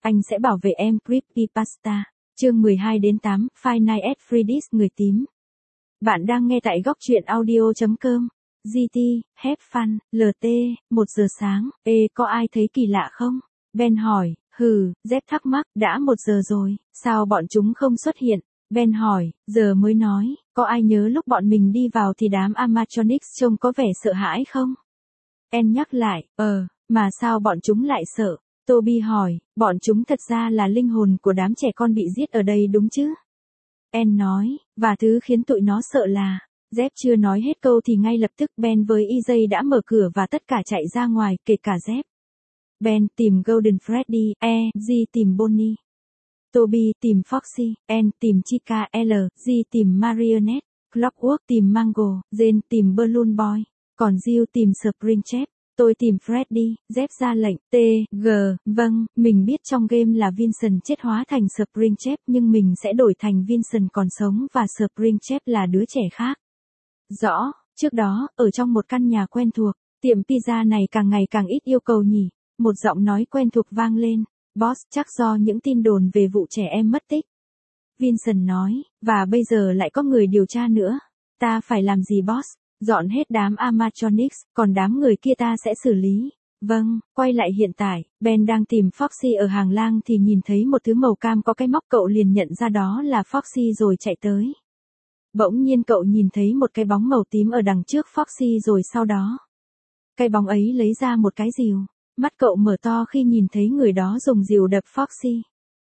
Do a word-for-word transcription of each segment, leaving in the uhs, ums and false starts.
Anh sẽ bảo vệ em. Creepypasta. Chương mười hai đến tám. Five Nights at Freddy's người tím. Bạn đang nghe tại góc truyện audio chấm com. giê tê, have fun, lờ tê, một giờ sáng. Ê, có ai thấy kỳ lạ không? Ben hỏi. Hừ, Z thắc mắc, đã một giờ rồi, sao bọn chúng không xuất hiện? Ben hỏi, giờ mới nói, có ai nhớ lúc bọn mình đi vào thì đám animatronics trông có vẻ sợ hãi không? En nhắc lại, ờ, mà sao bọn chúng lại sợ? Toby hỏi, bọn chúng thật ra là linh hồn của đám trẻ con bị giết ở đây đúng chứ? En nói, và thứ khiến tụi nó sợ là... Dép chưa nói hết câu thì ngay lập tức Ben với e jay đã mở cửa và tất cả chạy ra ngoài, kể cả Dép. Ben tìm Golden Freddy, E, G tìm Bonnie. Toby tìm Foxy, N tìm Chica, L, G tìm Marionette, Clockwork tìm Mango, Jane tìm Balloon Boy, còn Jill tìm Springtrap. Tôi tìm Freddy, Dép ra lệnh, T, G, vâng, mình biết trong game là Vincent chết hóa thành Springtrap nhưng mình sẽ đổi thành Vincent còn sống và Springtrap là đứa trẻ khác. Rõ, trước đó, ở trong một căn nhà quen thuộc, tiệm pizza này càng ngày càng ít yêu cầu nhỉ. Một giọng nói quen thuộc vang lên, Boss, chắc do những tin đồn về vụ trẻ em mất tích. Vincent nói, và bây giờ lại có người điều tra nữa. Ta phải làm gì Boss? Dọn hết đám animatronics, còn đám người kia ta sẽ xử lý. Vâng, quay lại hiện tại, Ben đang tìm Foxy ở hàng lang thì nhìn thấy một thứ màu cam có cái móc, cậu liền nhận ra đó là Foxy rồi chạy tới. Bỗng nhiên cậu nhìn thấy một cái bóng màu tím ở đằng trước Foxy rồi sau đó. Cái bóng ấy lấy ra một cái rìu. Mắt cậu mở to khi nhìn thấy người đó dùng rìu đập Foxy.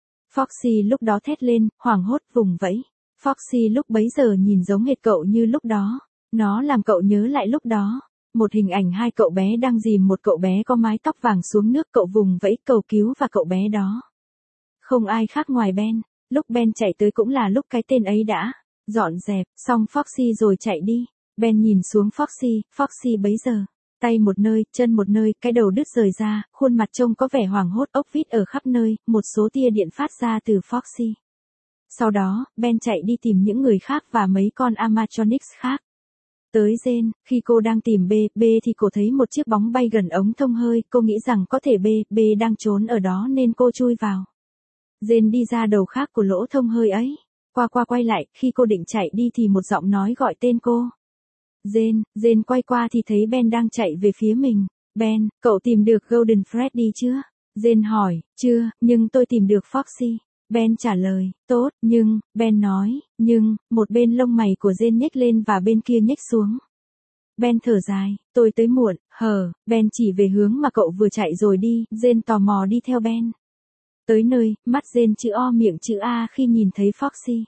Foxy lúc đó thét lên, hoảng hốt vùng vẫy. Foxy lúc bấy giờ nhìn giống hệt cậu như lúc đó. Nó làm cậu nhớ lại lúc đó. Một hình ảnh hai cậu bé đang dìm một cậu bé có mái tóc vàng xuống nước, cậu vùng vẫy cầu cứu và cậu bé đó. Không ai khác ngoài Ben. Lúc Ben chạy tới cũng là lúc cái tên ấy đã dọn dẹp xong Foxy rồi chạy đi. Ben nhìn xuống Foxy, Foxy bấy giờ. Tay một nơi, chân một nơi, cái đầu đứt rời ra, khuôn mặt trông có vẻ hoảng hốt, ốc vít ở khắp nơi, một số tia điện phát ra từ Foxy. Sau đó, Ben chạy đi tìm những người khác và mấy con animatronics khác. Tới Jane, khi cô đang tìm B, B thì cô thấy một chiếc bóng bay gần ống thông hơi, cô nghĩ rằng có thể B, B đang trốn ở đó nên cô chui vào. Jane đi ra đầu khác của lỗ thông hơi ấy. Qua qua quay lại, khi cô định chạy đi thì một giọng nói gọi tên cô. Jane, Jane quay qua thì thấy Ben đang chạy về phía mình. Ben, cậu tìm được Golden Freddy chưa? Jane hỏi, chưa, nhưng tôi tìm được Foxy. Ben trả lời, tốt, nhưng, Ben nói, nhưng, một bên lông mày của Jane nhếch lên và bên kia nhếch xuống. Ben thở dài, tôi tới muộn, hờ, Ben chỉ về hướng mà cậu vừa chạy rồi đi, Jane tò mò đi theo Ben. Tới nơi, mắt Jane chữ O miệng chữ A khi nhìn thấy Foxy.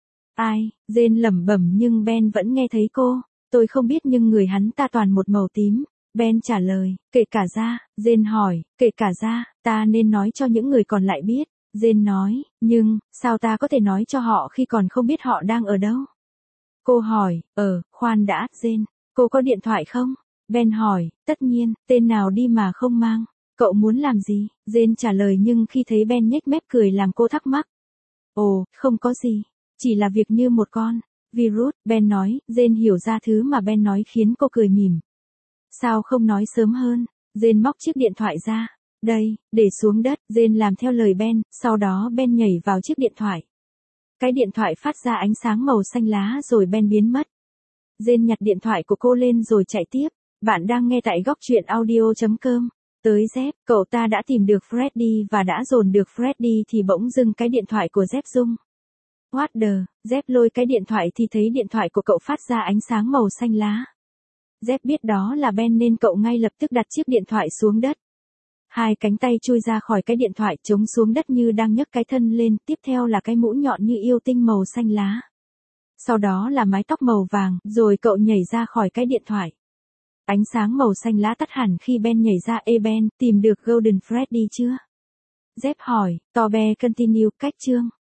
Ai, Jane lẩm bẩm nhưng Ben vẫn nghe thấy cô. Tôi không biết nhưng người hắn ta toàn một màu tím. Ben trả lời, kể cả ra, Jane hỏi, kể cả ra, ta nên nói cho những người còn lại biết. Jane nói, nhưng, sao ta có thể nói cho họ khi còn không biết họ đang ở đâu? Cô hỏi, ờ, khoan đã, Jane, cô có điện thoại không? Ben hỏi, tất nhiên, tên nào đi mà không mang. Cậu muốn làm gì? Jane trả lời nhưng khi thấy Ben nhếch mép cười làm cô thắc mắc. Ồ, không có gì, chỉ là việc như một con virus, Ben nói. Jane hiểu ra thứ mà Ben nói khiến cô cười mỉm. Sao không nói sớm hơn? Jane móc chiếc điện thoại ra. Đây, để xuống đất, Jane làm theo lời Ben, sau đó Ben nhảy vào chiếc điện thoại. Cái điện thoại phát ra ánh sáng màu xanh lá rồi Ben biến mất. Jane nhặt điện thoại của cô lên rồi chạy tiếp. Bạn đang nghe tại góc truyện audio chấm com. Tới Dép, cậu ta đã tìm được Freddy và đã dồn được Freddy thì bỗng dưng cái điện thoại của Dép rung. What the, Dép lôi cái điện thoại thì thấy điện thoại của cậu phát ra ánh sáng màu xanh lá. Dép biết đó là Ben nên cậu ngay lập tức đặt chiếc điện thoại xuống đất. Hai cánh tay chui ra khỏi cái điện thoại chống xuống đất như đang nhấc cái thân lên, tiếp theo là cái mũ nhọn như yêu tinh màu xanh lá. Sau đó là mái tóc màu vàng, rồi cậu nhảy ra khỏi cái điện thoại. Ánh sáng màu xanh lá tắt hẳn khi Ben nhảy ra. Ê Ben, tìm được Golden Freddy chưa? Dép hỏi, to be continue, cách chương.